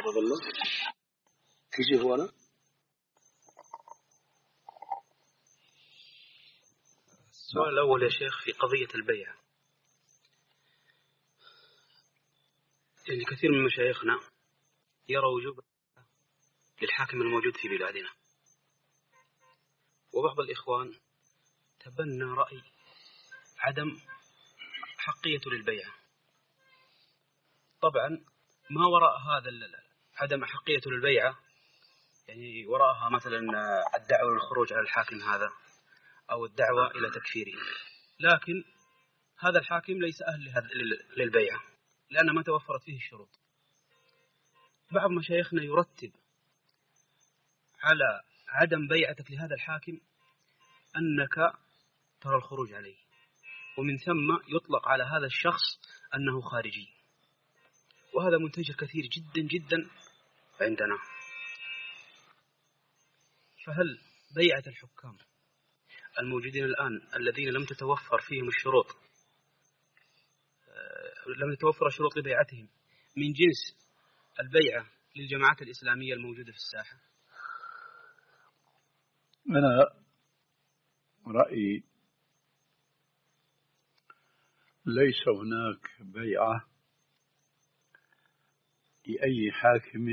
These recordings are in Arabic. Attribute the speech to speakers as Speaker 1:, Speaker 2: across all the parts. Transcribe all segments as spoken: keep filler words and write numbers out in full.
Speaker 1: حفظ الله. كيف هو أنا؟
Speaker 2: السؤال الأول يا شيخ في قضية البيع، يعني كثير من مشايخنا يرى وجوب للحاكم الموجود في بلادنا، وبعض الإخوان تبنى رأي عدم حقية للبيع. طبعا ما وراء هذا عدم حقية للبيع يعني وراءها مثلا الدعوة للخروج على الحاكم هذا أو الدعوة إلى تكفيره، لكن هذا الحاكم ليس أهل للبيع لأن ما توفرت فيه الشروط. بعض مشايخنا يرتب على عدم بيعتك لهذا الحاكم أنك ترى الخروج عليه، ومن ثم يطلق على هذا الشخص أنه خارجي، وهذا منتشر كثير جدا جدا عندنا. فهل بيعة الحكام الموجودين الآن الذين لم تتوفر فيهم الشروط لم تتوفر شروط لبيعتهم من جنس البيعة للجماعات الإسلامية الموجودة في الساحة؟
Speaker 3: أنا رأيي ليس هناك بيعة لأي حاكم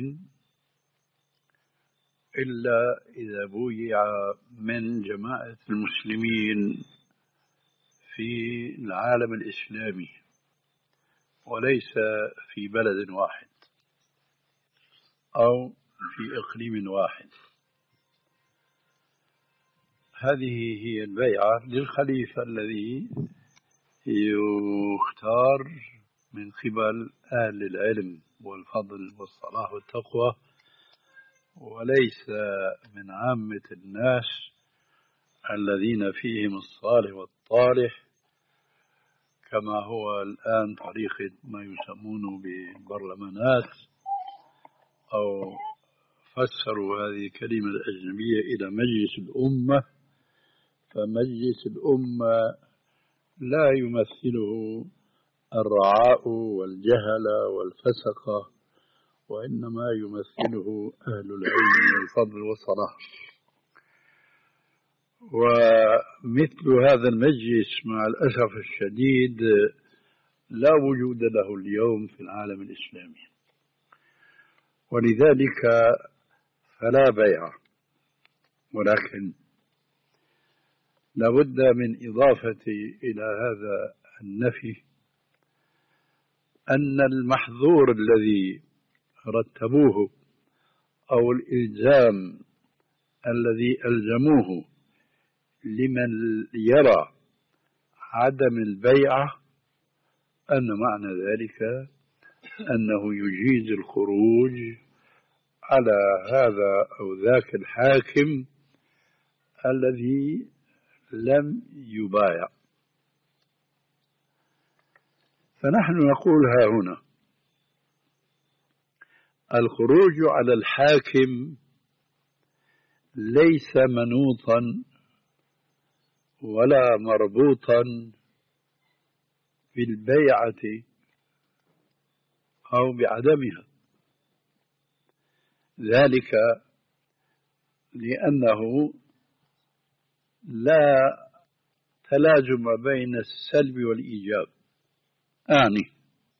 Speaker 3: إلا إذا بويع من جماعة المسلمين في العالم الإسلامي وليس في بلد واحد أو في إقليم واحد. هذه هي البيعة للخليفة الذي يختار من قبل أهل العلم والفضل والصلاح والتقوى، وليس من عامة الناس الذين فيهم الصالح والطالح، كما هو الآن طريقة ما يسمونه بالبرلمانات، أو فسروا هذه الكلمة الأجنبية إلى مجلس الأمة. فمجلس الأمة لا يمثله الرعاء والجهل والفسقة، وإنما يمثله أهل العلم والفضل والصلاح. ومثل هذا المجلس مع الأسف الشديد لا وجود له اليوم في العالم الإسلامي، ولذلك فلا بيع. ولكن لابد من إضافة إلى هذا النفي أن المحظور الذي رتبوه أو الإلزام الذي ألزموه لمن يرى عدم البيعة أن معنى ذلك أنه يجيز الخروج على هذا أو ذاك الحاكم الذي لم يبايع. فنحن نقول ها هنا الخروج على الحاكم ليس منوطا ولا مربوطا بالبيعة أو بعدمها، ذلك لأنه لا تلازم بين السلب والإيجاب. أعني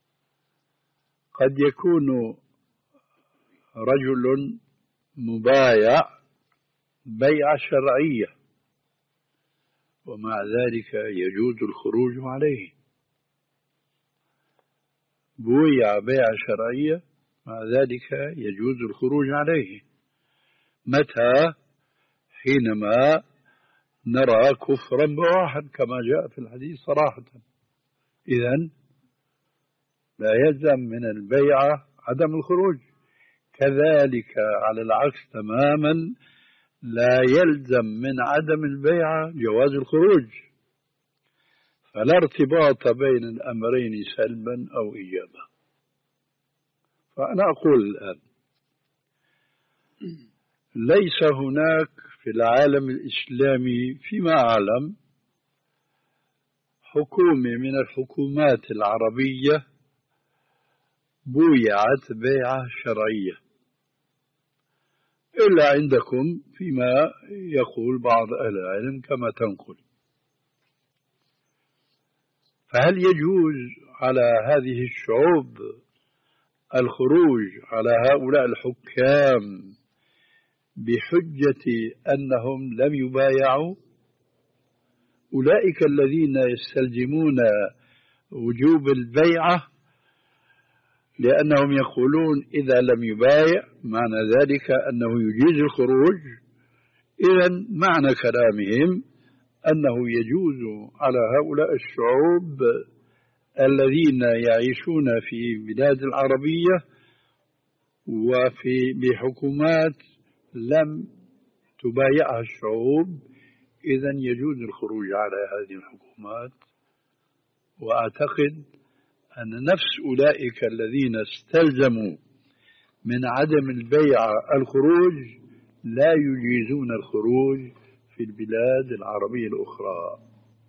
Speaker 3: قد يكون رجل مبايع بيعة شرعية ومع ذلك يجوز الخروج عليه، بويع بيعة شرعية مع ذلك يجوز الخروج عليه. متى؟ حينما نرى كفرا بواحا كما جاء في الحديث صراحة. إذن لا يلزم من البيعة عدم الخروج. كذلك على العكس تماما لا يلزم من عدم البيعة جواز الخروج، فلا ارتباط بين الأمرين سلبا أو إيجابا. فأنا أقول الآن ليس هناك في العالم الإسلامي فيما أعلم حكومة من الحكومات العربية بويعت بيعة شرعية. إلا عندكم فيما يقول بعض أهل العلم كما تنقل. فهل يجوز على هذه الشعوب الخروج على هؤلاء الحكام بحجة أنهم لم يبايعوا؟ أولئك الذين يستلزمون وجوب البيعة لأنهم يقولون إذا لم يبايع معنى ذلك أنه يجيز الخروج. إذن معنى كلامهم أنه يجوز على هؤلاء الشعوب الذين يعيشون في بلاد العربية وفي بحكومات لم تبايعها الشعوب، إذن يجوز الخروج على هذه الحكومات. وأعتقد أن نفس أولئك الذين استلزموا من عدم البيعة الخروج لا يجيزون الخروج في البلاد العربية الأخرى.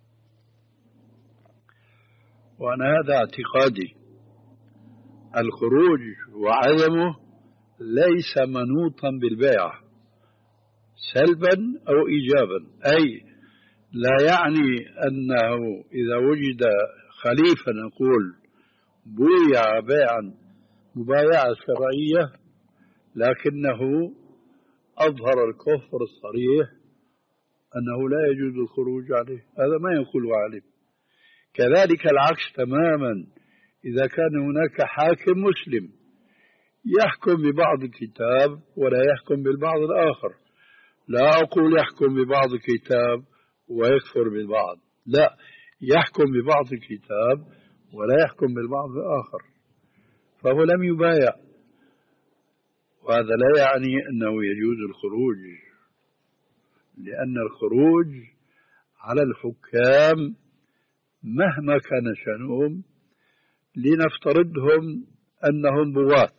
Speaker 3: وأنا هذا اعتقادي، الخروج وعدمه ليس منوطا بالبيعة سلبا أو إيجابا، أي لا يعني أنه إذا وجد خليفة نقول بويع بيعا مبايعة شرعية لكنه أظهر الكفر الصريح أنه لا يجوز الخروج عليه، هذا ما يقول عالم. كذلك العكس تماما، إذا كان هناك حاكم مسلم يحكم ببعض الكتاب ولا يحكم بالبعض الآخر، لا أقول يحكم ببعض الكتاب ويكفر بالبعض، لا، يحكم ببعض الكتاب ولا يحكم بالبعض الآخر، فهو لم يبايع. وهذا لا يعني أنه يجوز الخروج، لأن الخروج على الحكام مهما كان شأنهم، لنفترضهم أنهم بغاة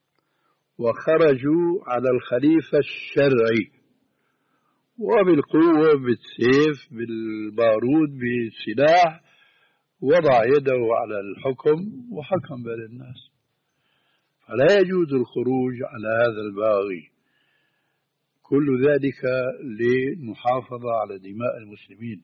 Speaker 3: وخرجوا على الخليفة الشرعي وبالقوة بالسيف بالبارود بالسلاح وضع يده على الحكم وحكم بين الناس، فلا يجوز الخروج على هذا الباغي. كل ذلك للمحافظة على دماء المسلمين.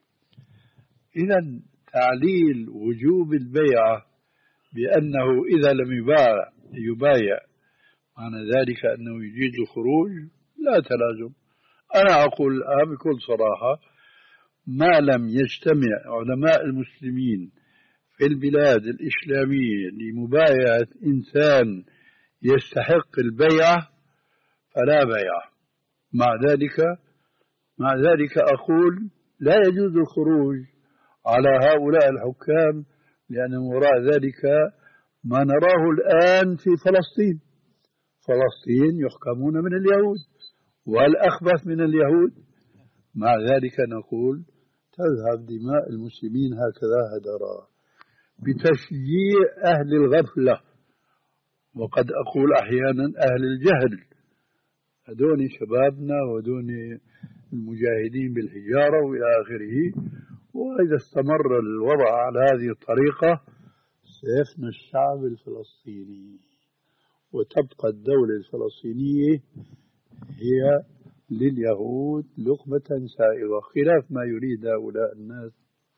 Speaker 3: إذن تعليل وجوب البيعة بأنه إذا لم يبايع يبايع معنى ذلك أنه يجيز الخروج لا تلازم. أنا أقول الآن بكل صراحة، ما لم يجتمع علماء المسلمين في البلاد الإسلامية لمبايعة إنسان يستحق البيعة فلا بيعة. مع ذلك مع ذلك أقول لا يجوز الخروج على هؤلاء الحكام، لأن وراء ذلك ما نراه الآن في فلسطين. فلسطين يحكمون من اليهود والأخبث من اليهود، مع ذلك نقول تذهب دماء المسلمين هكذا هدرا بتشجيع أهل الغفلة، وقد أقول أحيانا أهل الجهل، هدون شبابنا ودون المجاهدين بالحجارة وإلى آخره. وإذا استمر الوضع على هذه الطريقة سيفنى الشعب الفلسطيني وتبقى الدولة الفلسطينية هي لليهود لقمة سائغة، خلاف ما يريد هؤلاء الناس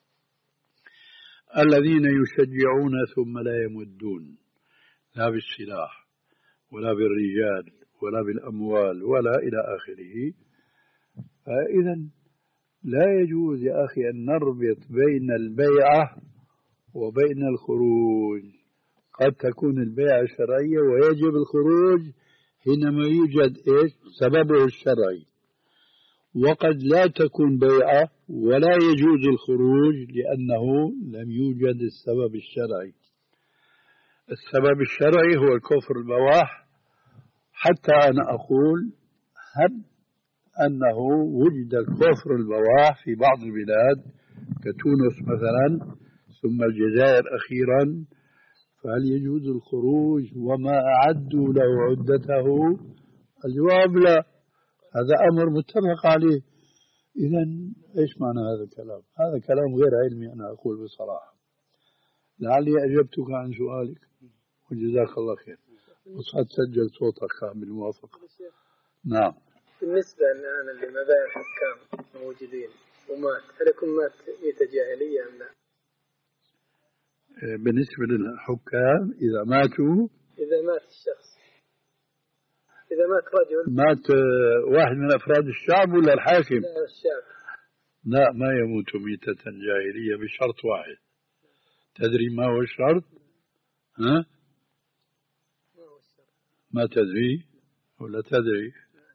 Speaker 3: الذين يشجعون ثم لا يمدون لا بالسلاح ولا بالرجال ولا بالأموال ولا إلى آخره. فإذا لا يجوز يا أخي أن نربط بين البيعة وبين الخروج. قد تكون البيعة شرعية ويجب الخروج حينما يوجد إيش سببه الشرعي، وقد لا تكون بيعة ولا يجوز الخروج لأنه لم يوجد السبب الشرعي. السبب الشرعي هو الكفر البواح. حتى أنا أقول هب أنه وجد الكفر البواح في بعض البلاد كتونس مثلا ثم الجزائر أخيرا، فهل يجوز الخروج وما أعدوا له عدته؟ الجواب لا، هذا أمر متفق عليه. إذن إيش معنى هذا الكلام؟ هذا كلام غير علمي أنا أقول بصراحة. لعلي أجبتك عن سؤالك وجزاك الله خير، وصعد سجل صوتك بالموافقة. نعم.
Speaker 4: بالنسبة الآن اللي مبايع الحكام موجودين ومات، هل يكون مات ميتة جاهلية أم لا؟
Speaker 3: بالنسبة للحكام إذا ماتوا،
Speaker 4: إذا مات الشخص، إذا مات رجل،
Speaker 3: مات واحد من أفراد الشعب ولا الحاكم؟
Speaker 4: لا الشعب.
Speaker 3: لا، ما يموت ميتة جاهلية بشرط واحد. تدري ما هو الشرط؟ ها؟
Speaker 4: ما هو الشرط؟
Speaker 3: ما تدري ولا تدري؟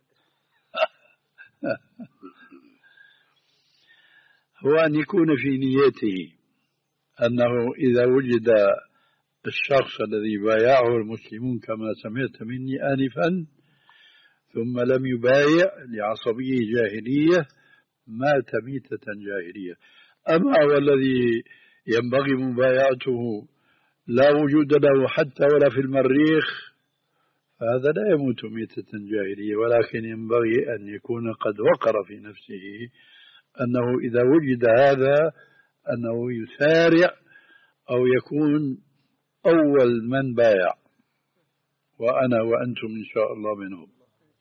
Speaker 3: هو أن يكون في نيته أنه إذا وجد الشخص الذي بايعه المسلمون كما سمعت مني آنفا ثم لم يبايع لعصبية جاهلية مات ميتة جاهلية. أما والذي ينبغي مبايعته لا وجود له حتى ولا في المريخ، فهذا لا يموت ميتة جاهلية، ولكن ينبغي أن يكون قد وقر في نفسه أنه إذا وجد هذا أنه يسارع أو يكون أول من بايع، وأنا وأنتم إن شاء الله منهم.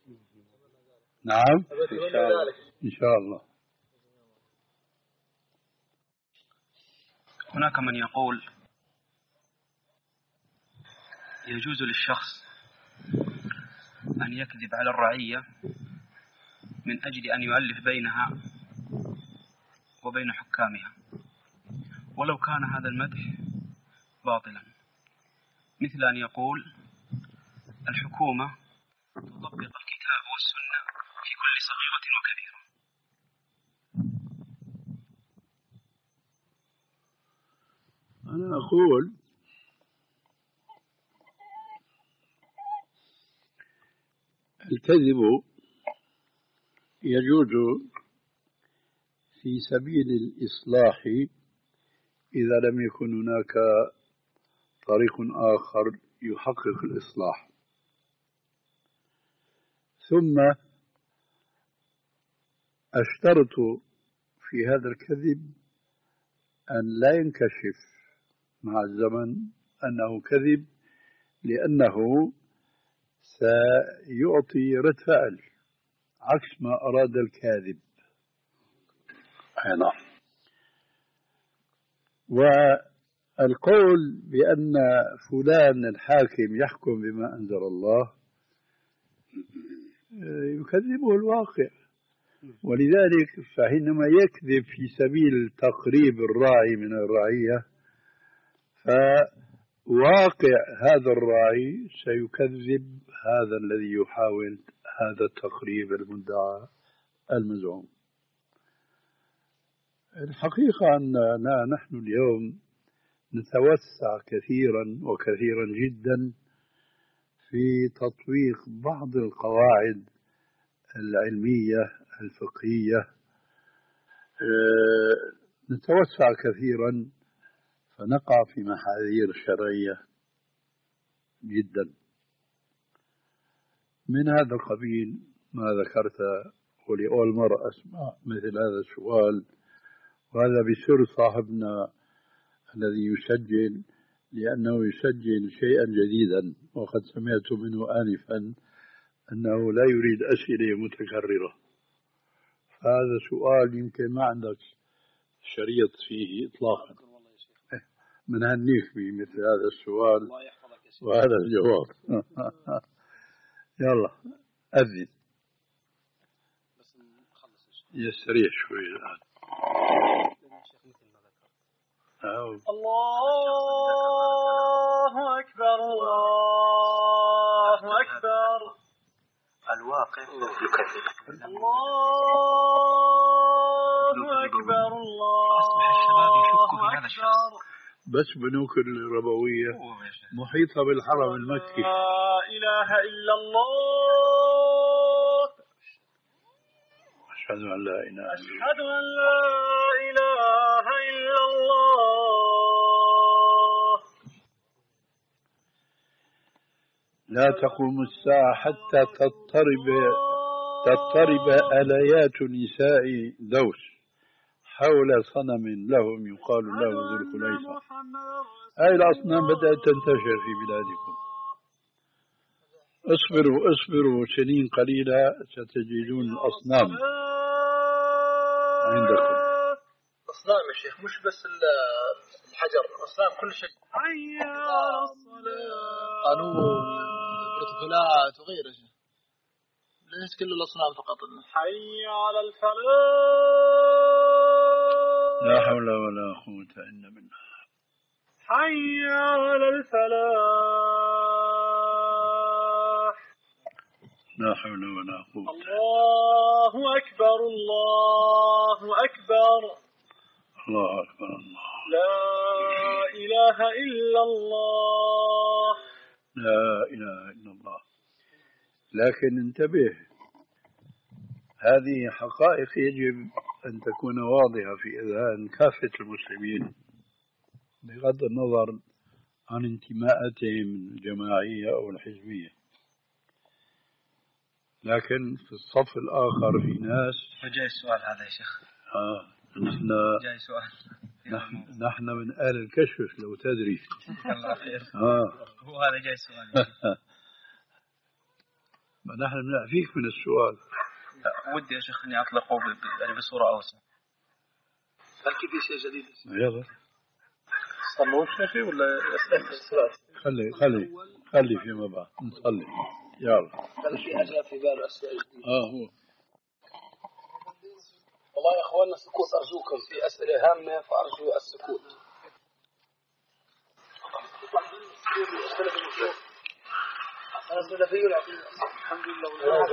Speaker 3: نعم
Speaker 4: إن شاء الله.
Speaker 3: إن شاء الله.
Speaker 2: هناك من يقول يجوز للشخص أن يكذب على الرعية من أجل أن يؤلف بينها وبين حكامها، ولو كان هذا المدح باطلا، مثل أن يقول الحكومة تطبق الكتاب والسنة في كل صغيرة وكبيرة.
Speaker 3: أنا أقول الكذب يجوز في سبيل الإصلاح إذا لم يكن هناك طريق آخر يحقق الإصلاح. ثم أشترط في هذا الكذب أن لا ينكشف مع الزمن أنه كذب، لأنه سيعطي رد فعل عكس ما أراد الكاذب. نعم. والقول بأن فلان الحاكم يحكم بما أنزل الله يكذبه الواقع، ولذلك فحينما يكذب في سبيل تقريب الراعي من الرعية، فواقع هذا الراعي سيكذب هذا الذي يحاول هذا التقريب المدعى المزعوم. الحقيقة أننا نحن اليوم نتوسع كثيرا وكثيرا جدا في تطبيق بعض القواعد العلمية الفقهية، نتوسع كثيرا فنقع في محاذير شرعية جدا. من هذا القبيل ما ذكرت، ولأول مرة أسمع مثل هذا السؤال، وهذا بسر صاحبنا الذي يسجل، لأنه يسجل شيئا جديدا، وقد سمعت منه آنفا أنه لا يريد أسئلة متكررة. هذا سؤال يمكن ما عندك شريط فيه إطلاقا، من هنيك بمثل هذا السؤال وهذا الجواب. يلا أذن يسريع شوي الآن.
Speaker 4: الله أكبر الله أكبر.
Speaker 2: الواقع يكذب.
Speaker 4: الله أكبر الله أكبر.
Speaker 3: بس بنوك الربوية محيطة بالحرم المكي.
Speaker 4: لا إله إلا الله.
Speaker 3: أشهد أن لا إله
Speaker 4: أشهد أن لا إله إلا الله.
Speaker 3: لا تقوم الساعة حتى تضطرب تضطرب آليات نساء دوس حول صنم لهم يقال له ذو الخليصة. هذه الأصنام بدأت تنتشر في بلادكم. اصبروا اصبروا سنين قليلة ستجدون الأصنام عندكم.
Speaker 4: أصنام يا شيخ، مش بس الحجر، أصنام كل شيء.
Speaker 5: حي على الصلاة.
Speaker 4: قانون بروتوكولات وغيره، ليس كل الأصنام فقط.
Speaker 5: حي على الفلاح.
Speaker 3: لا حول ولا قوة إلا بالله.
Speaker 5: حي على الفلاح.
Speaker 3: لا حول ولا قوة.
Speaker 5: الله أكبر الله أكبر.
Speaker 3: الله أكبر الله.
Speaker 5: لا إله إلا الله.
Speaker 3: لا إله إلا الله. لكن انتبه، هذه حقائق يجب أن تكون واضحة في أذهان كافة المسلمين بغض النظر عن انتماءاتهم الجماعية أو الحزبية. لكن في الصف الآخر في ناس.
Speaker 2: فجاء السؤال هذا يا شيخ.
Speaker 3: آه نحن
Speaker 2: جاي سؤال.
Speaker 3: نحن, نحن من آل الكشف لو تدري.
Speaker 2: الله خير.
Speaker 3: آه
Speaker 2: هو هذا جاي سؤال.
Speaker 3: ما نحن نعفيك من السؤال.
Speaker 2: ودي يا شيخ أني أطلقه يعني بصورة أوسع.
Speaker 1: هل كيف في شيء جديد؟
Speaker 3: يلا
Speaker 4: صلوش نفي ولا أسئلة؟
Speaker 3: خلي خلي خلي فيما بعد نصلي. يلا.
Speaker 1: هل في أشياء في باله أسئلة جديدة؟
Speaker 3: آه هو.
Speaker 1: والله يا إخواننا السكوت أرجوكم، في أسئلة هامة فأرجو السكوت. أسئلة فيه الحمد لله.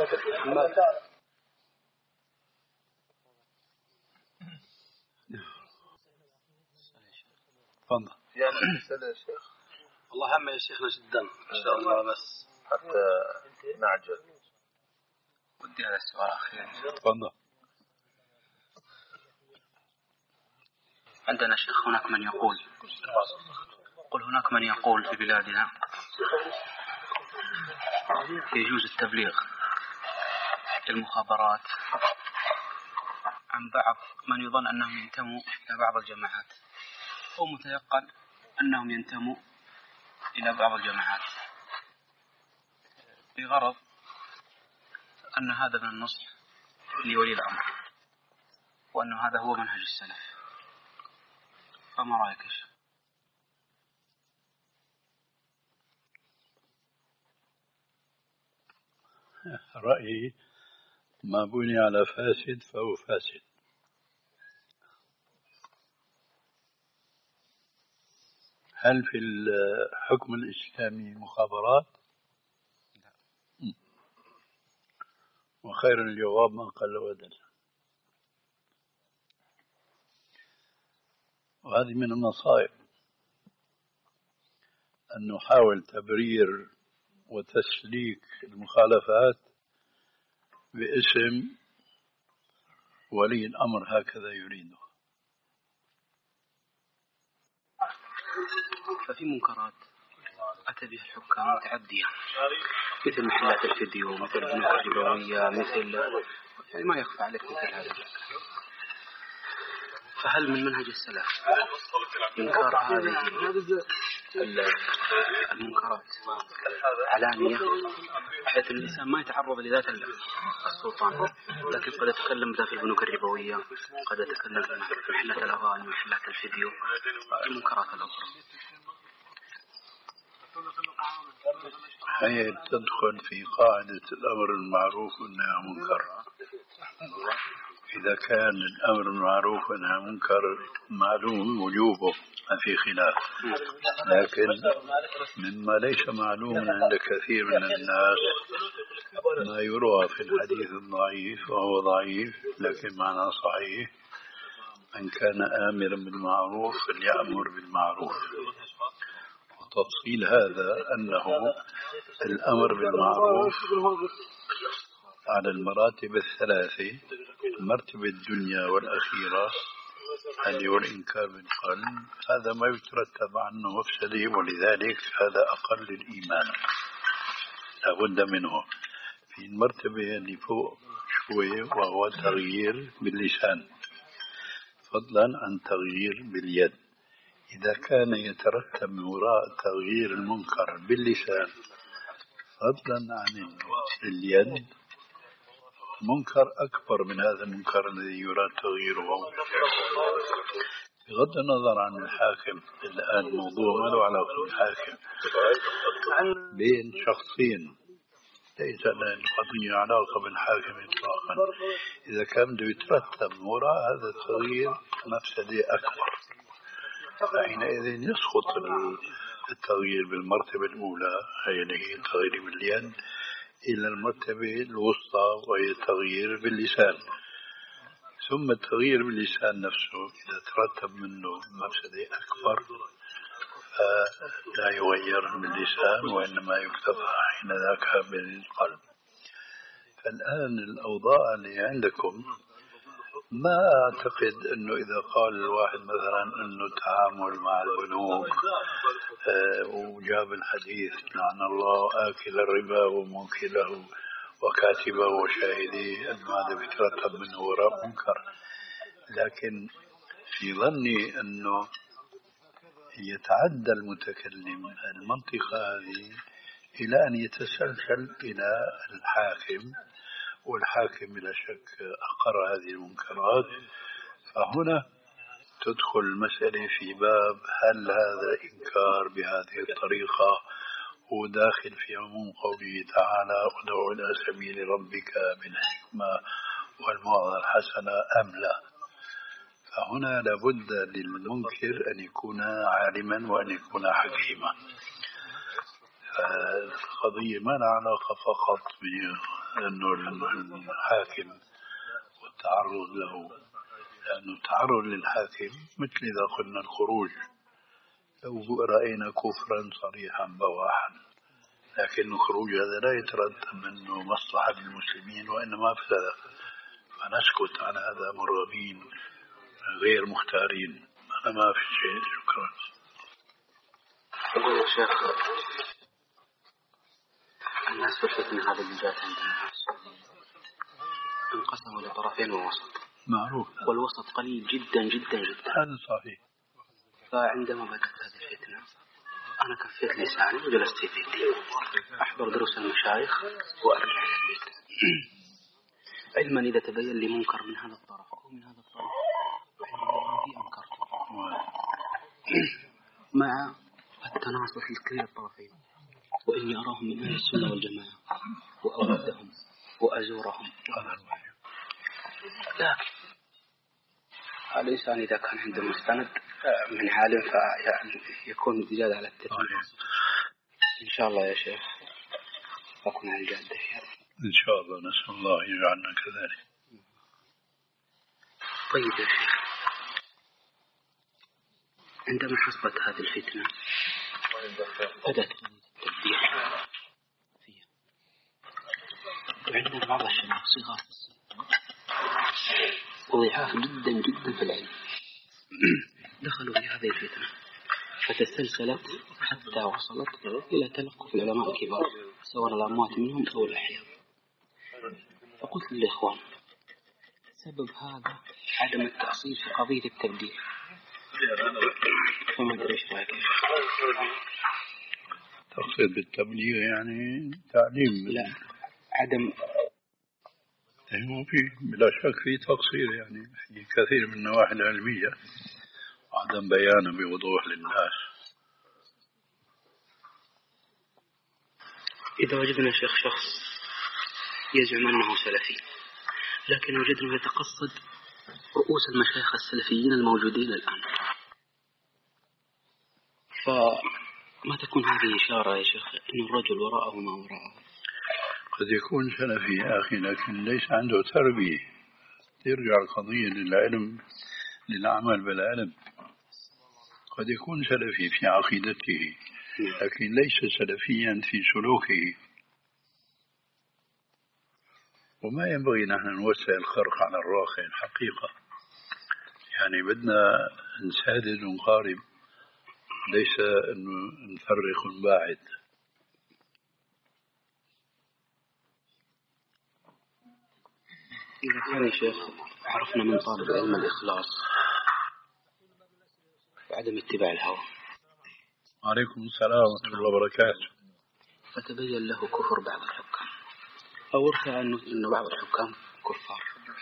Speaker 3: تفضل.
Speaker 4: يعني أسئلة يا شيخ.
Speaker 1: والله هم يا شيخنا جدا إن شاء الله، بس
Speaker 4: حتى نعجل.
Speaker 2: ودي هذا السؤال أخير.
Speaker 3: تفضل.
Speaker 2: عندنا شيخ هناك من يقول قل هناك من يقول في بلادنا يجوز التبليغ للمخابرات عن بعض من يظن أنهم ينتموا إلى بعض الجماعات، أو متيقن أنهم ينتموا إلى بعض الجماعات، بغرض أن هذا من النصح لولي الأمر، وأن هذا هو منهج السلف. فما رأيك يا شيخ؟
Speaker 3: رأيي ما بني على فاسد فهو فاسد. هل في الحكم الإسلامي مخابرات؟
Speaker 2: لا.
Speaker 3: وخير الجواب ما قل ودل. وهذه من النصائح أن نحاول تبرير وتسليك المخالفات باسم ولي الأمر هكذا يريده.
Speaker 2: ففي منكرات أتى بها الحكام متعدية، مثل محلات الفيديو، مثل البنوك الربوية، مثل يعني ما يخفى عليك مثل هذا. فهل من منهج السلف إنكار هذه المنكرات علانية بحيث أن الإنسان ما يتعرض لذات السلطان، لكن قد يتكلم ذات البنوك الربوية، قد يتكلم في محلات الأغاني، محلات الفيديو، المنكرات الأخرى؟
Speaker 3: هي تدخل في قاعدة الأمر المعروف والنهي عن المنكر. إذا كان الأمر المعروف والنهي عن المنكر معلوم وجوبه ما في خلاف، لكن مما ليس معلوم عند كثير من الناس ما يروى في الحديث الضعيف، وهو ضعيف لكن معناه صحيح: من كان آمرا بالمعروف فليأمر بالمعروف. وتفصيل هذا أنه الأمر بالمعروف على المراتب الثلاثة: المرتبة الدنيا والأخيرة هل والإنكار بالقلب، هذا ما يترتب عنه مفسده، ولذلك هذا أقل الإيمان لابد منه. في المرتبة اللي فوق شوية وهو تغيير باللسان، فضلا عن تغيير باليد. إذا كان يترتب من وراء تغيير المنكر باللسان فضلا عن اليد منكر أكبر من هذا المنكر الذي يراد تغييره. بغض النظر عن الحاكم، الآن الموضوع ما له علاقة بالحاكم، بين شخصين ليس القضية علاقة بالحاكم إطلاقا. إذا كان بده يترتب وراء هذا التغيير مفسدة أكبر، فحينئذ يسقط التغيير بالمرتبة الأولى هي اللي هي التغيير باليد إلى المرتبة الوسطى وهي التغيير باللسان. ثم التغيير باللسان نفسه إذا ترتب منه مفسدة أكبر فلا يغير باللسان وإنما يكتفى حين ذاك بالقلب. فالآن الأوضاع اللي عندكم ما أعتقد أنه إذا قال الواحد مثلا أنه التعامل مع البنوك وجاب الحديث لعن الله آكل الربا وموكله وكاتبه وشاهديه أنه هذا بيترتب منه وراء منكر، لكن في ظني أنه يتعدى المتكلم المنطقة هذه إلى أن يتسلسل إلى الحاكم، والحاكم بلا شك أقر هذه المنكرات. فهنا تدخل المسألة في باب هل هذا الإنكار بهذه الطريقة هو داخل في عموم قوله تعالى ادع إلى سبيل ربك بالحكمة والموعظة الحسنة أم لا. فهنا لابد للمنكر أن يكون عالما وأن يكون حكيما. القضية ما لها علاقة فقط بأنه الحاكم والتعرض له، لأنه التعرض للحاكم مثل إذا قلنا الخروج، لو رأينا كفرا صريحا بواحا، لكن الخروج هذا لا يترتب منه مصلحة للمسلمين وإنما مفسدة، فنسكت عن هذا مرغبين غير مختارين. أنا ما في شيء. شكرا.
Speaker 2: يقول يا شيخ الناس في الفتنة هذا اللي جات عندنا انقسموا لطرفين ووسط
Speaker 3: معروف،
Speaker 2: والوسط قليل جدا جدا جدا.
Speaker 3: هذا صحيح.
Speaker 2: فعندما بدأت هذه الفتنة أنا كفيت لساني وجلست في بيتي أحضر دروس المشايخ وأرجع إلى البيت، علما إذا تبين لي منكر من هذا الطرف أو من هذا الطرف عندما أنكرته مع التناصح لكلا الطرفين، وإني أراهم من أهل السنة والجماعة وأودهم وأزورهم. لكن الإنسان إذا كان عنده مستند من عالم فيكون زيادة على التدريب. إن شاء الله يا شيخ أكون على الجادة في هذا
Speaker 3: إن شاء الله. نسأل الله يجعلنا كذلك.
Speaker 2: طيب يا شيخ، عندما حصلت هذه الفتنة بدأت التبديع فيها، وعندنا بعض الشباب صغار وضعاف جدا جدا في العلم دخلوا في هذه الفتنة فتسلسلت حتى وصلت إلى تلقف العلماء الكبار سواء الأموات منهم أو الأحياء. فقلت للإخوان سبب هذا عدم التأصيل في قضية التبديع، فما أدري إيش رأيك؟
Speaker 3: تقصد بالتبليغ يعني تعليم؟
Speaker 2: لا، عدم.
Speaker 3: هو في بلا شك في تقصير يعني في كثير من النواحي العلمية وعدم بيانه بوضوح للناس.
Speaker 2: إذا وجدنا شيخ شخص يزعم أنه سلفي لكن وجدنا يتقصد رؤوس المشايخ السلفيين الموجودين الآن، فما تكون هذه إشارة يا شيخ أن الرجل وراءه ما وراءه؟
Speaker 3: قد يكون سلفي يا أخي لكن ليس عنده تربية. ترجع القضية للعلم، للعمل بالعلم. قد يكون سلفي في عقيدته لكن ليس سلفيا في سلوكه. وما ينبغي نحن نوسع الخرق على الراقع الحقيقة، يعني بدنا نسدد ونقارب، ليس أنه نفرق ونباعد.
Speaker 2: إذا كان يا شيخ عرفنا من طالب العلم الإخلاص وعدم اتباع الهوى.
Speaker 3: عليكم السلام ورحمة الله وبركاته.
Speaker 2: فتبين له كفر بعض الحكام أو ارتأى أنه بعض الحكام كفار،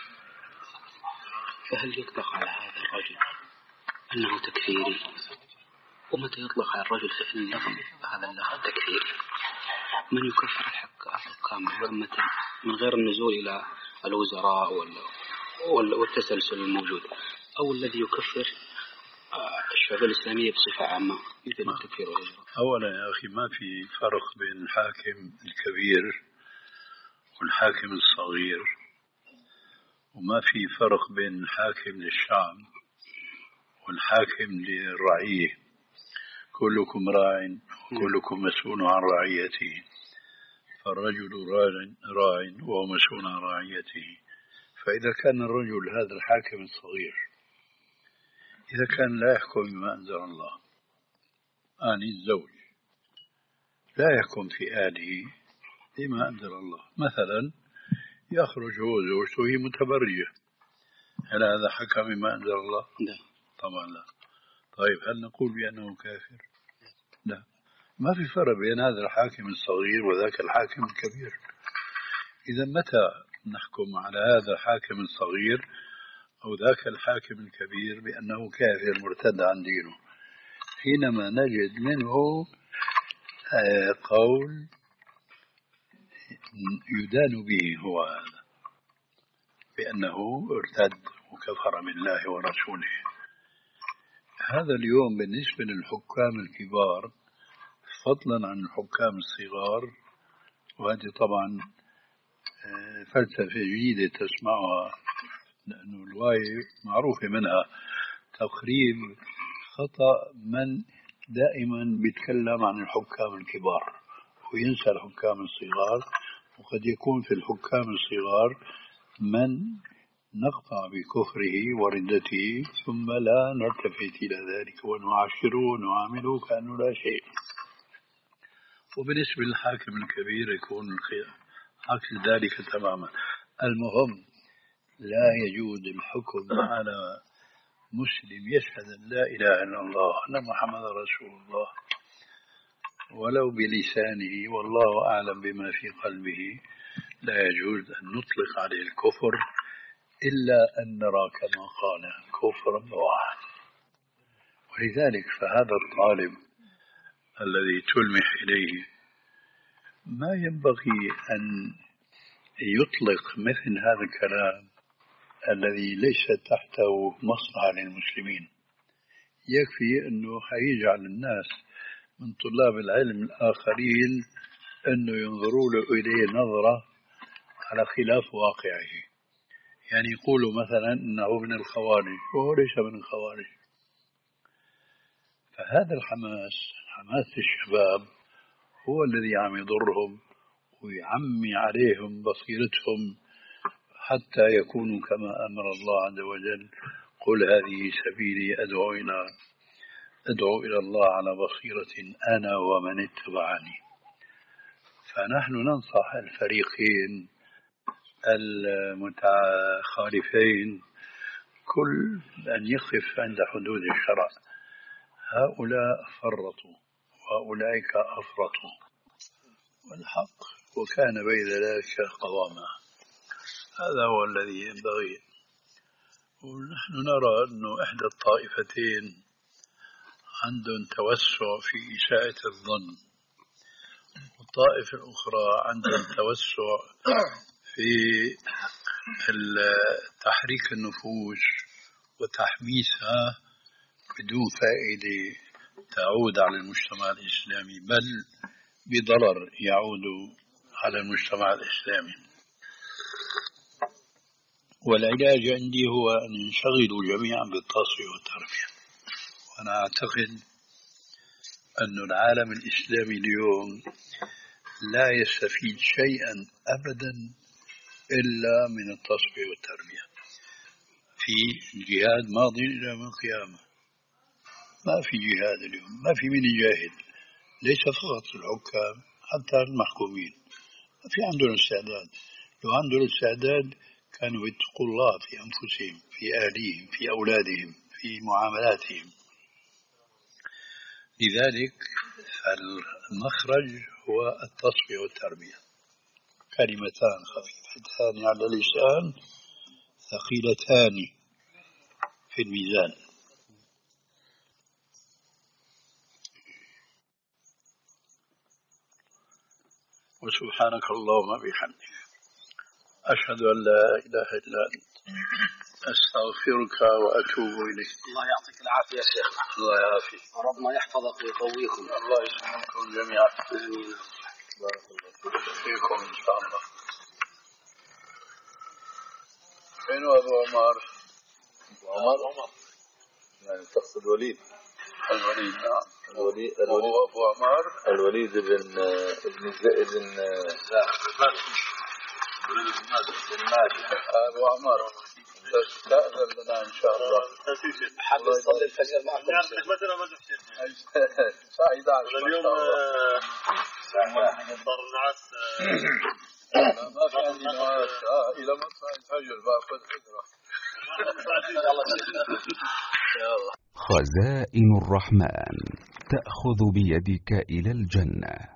Speaker 2: فهل يطلق على هذا الرجل أنه تكفيري؟ ومتى يطلق على الرجل فعل اللفظ هذا اللفظ تكفيري؟ من يكفر الحكام عامة من غير النزول إلى الوزراء والتسلسل الموجود، أو الذي يكفر الشعوب الإسلامية بصفة عامة مثل التكفير والهجرة؟
Speaker 3: أولا يا أخي ما في فرق بين الحاكم الكبير والحاكم الصغير، وما في فرق بين الحاكم للشعب والحاكم للرعية. كلكم راع وكلكم مسؤول عن رعيته، فالرجل راع وهو مسؤول عن رعيته. فإذا كان الرجل هذا الحاكم الصغير إذا كان لا يحكم بما أنزل الله، آني الزوج لا يحكم في آله بما أنزل الله، مثلا يخرج هو زوجته وهي متبرجة، هل هذا حكم بما أنزل الله؟
Speaker 2: لا
Speaker 3: طبعا لا. طيب هل نقول بأنه كافر؟ لا. ما في فرق بين هذا الحاكم الصغير وذاك الحاكم الكبير. إذا متى نحكم على هذا الحاكم الصغير أو ذاك الحاكم الكبير بأنه كافر مرتد عن دينه؟ حينما نجد منه قول يدان به هو هذا بأنه ارتد وكفر بالله ورسوله. هذا اليوم بالنسبة للحكام الكبار فضلا عن الحكام الصغار، وهذه طبعا فلسفة جديدة تسمعها لأنه الرواية معروفة منها تقريب خطأ من دائما بيتكلم عن الحكام الكبار وينسى الحكام الصغار، وقد يكون في الحكام الصغار من نقطع بكفره وردته ثم لا نلتفت إلى ذلك ونعاشره ونعامله كأنه لا شيء. وبالنسبة للحاكم الكبير يكون عكس ذلك تماما. المهم لا يجوز الحكم على مسلم يشهد أن لا إله إلا الله أن محمد رسول الله ولو بلسانه والله أعلم بما في قلبه، لا يجوز أن نطلق عليه الكفر إلا أن نرى كما قال كفرا بواحد. ولذلك فهذا الطالب الذي تلمح إليه ما ينبغي أن يطلق مثل هذا الكلام الذي ليس تحته مصلحة للمسلمين. يكفي أنه حيجعل الناس من طلاب العلم الآخرين أنه ينظروا له إليه نظرة على خلاف واقعه، يعني يقولوا مثلا أنه من الخوارج وهو ليس من الخوارج. فهذا الحماس حماس الشباب هو الذي عم يضرهم ويعمي عليهم بصيرتهم حتى يكونوا كما أمر الله عز وجل: قل هذه سبيلي أدعو إلى أدعو إلى الله على بصيرة أنا ومن اتبعني. فنحن ننصح الفريقين المتخالفين كل أن يقف عند حدود الشرع. هؤلاء فرطوا وأولئك أفرطوا، والحق وكان بين ذلك قواما. هذا هو الذي ينبغي. ونحن نرى أنه إحدى الطائفتين عندهم توسع في إساءة الظن، والطائفة الأخرى عندهم توسع في تحريك النفوس وتحميسها بدون فائدة تعود على المجتمع الإسلامي، بل بضرر يعود على المجتمع الإسلامي. والعلاج عندي هو أن ينشغلوا جميعا بالتصفية والتربية. وأنا أعتقد أن العالم الإسلامي اليوم لا يستفيد شيئا أبدا إلا من التصفية والتربية. في الجهاد ماضي إلى يوم القيامة، ما في جهاد اليوم، ما في من يجاهد، ليس فقط الحكام حتى المحكومين ما في عندهم استعداد. لو عندهم استعداد كانوا يتقوا الله في أنفسهم، في أهليهم، في أولادهم، في معاملاتهم. لذلك المخرج هو التصفية والتربية، كلمتان خفيفتان على اللسان ثقيلتان في الميزان. وسبحانك اللهم بحمدك أشهد أن لا إله إلا أنت أستغفرك وأتوب إليك.
Speaker 1: الله يعطيك العافية يا شيخ.
Speaker 3: الله يعافيك.
Speaker 1: ربنا يحفظك ويقويكم.
Speaker 3: الله يسلمكم جميعا. بارك الله فيكم إن شاء الله. فين أبو عمر؟
Speaker 6: أبو عمر يعني تقصد وليد.
Speaker 3: الوليد. نعم
Speaker 6: الوليد.
Speaker 3: الوليد أبو عمر
Speaker 6: الوليد بن ابن ابن
Speaker 3: بن ماجد. أبو عمر تستأذن لنا إن شاء الله.
Speaker 1: حاب يصلي الفجر معكم.
Speaker 5: مثلا ما شيخ.
Speaker 3: الساعة إحدى عشر.
Speaker 5: اليوم صار النعاس.
Speaker 3: ما في عندي نعاس. إلى مطلع الفجر باخذ حجرة.
Speaker 7: خزائن الرحمن تأخذ بيدك إلى الجنة.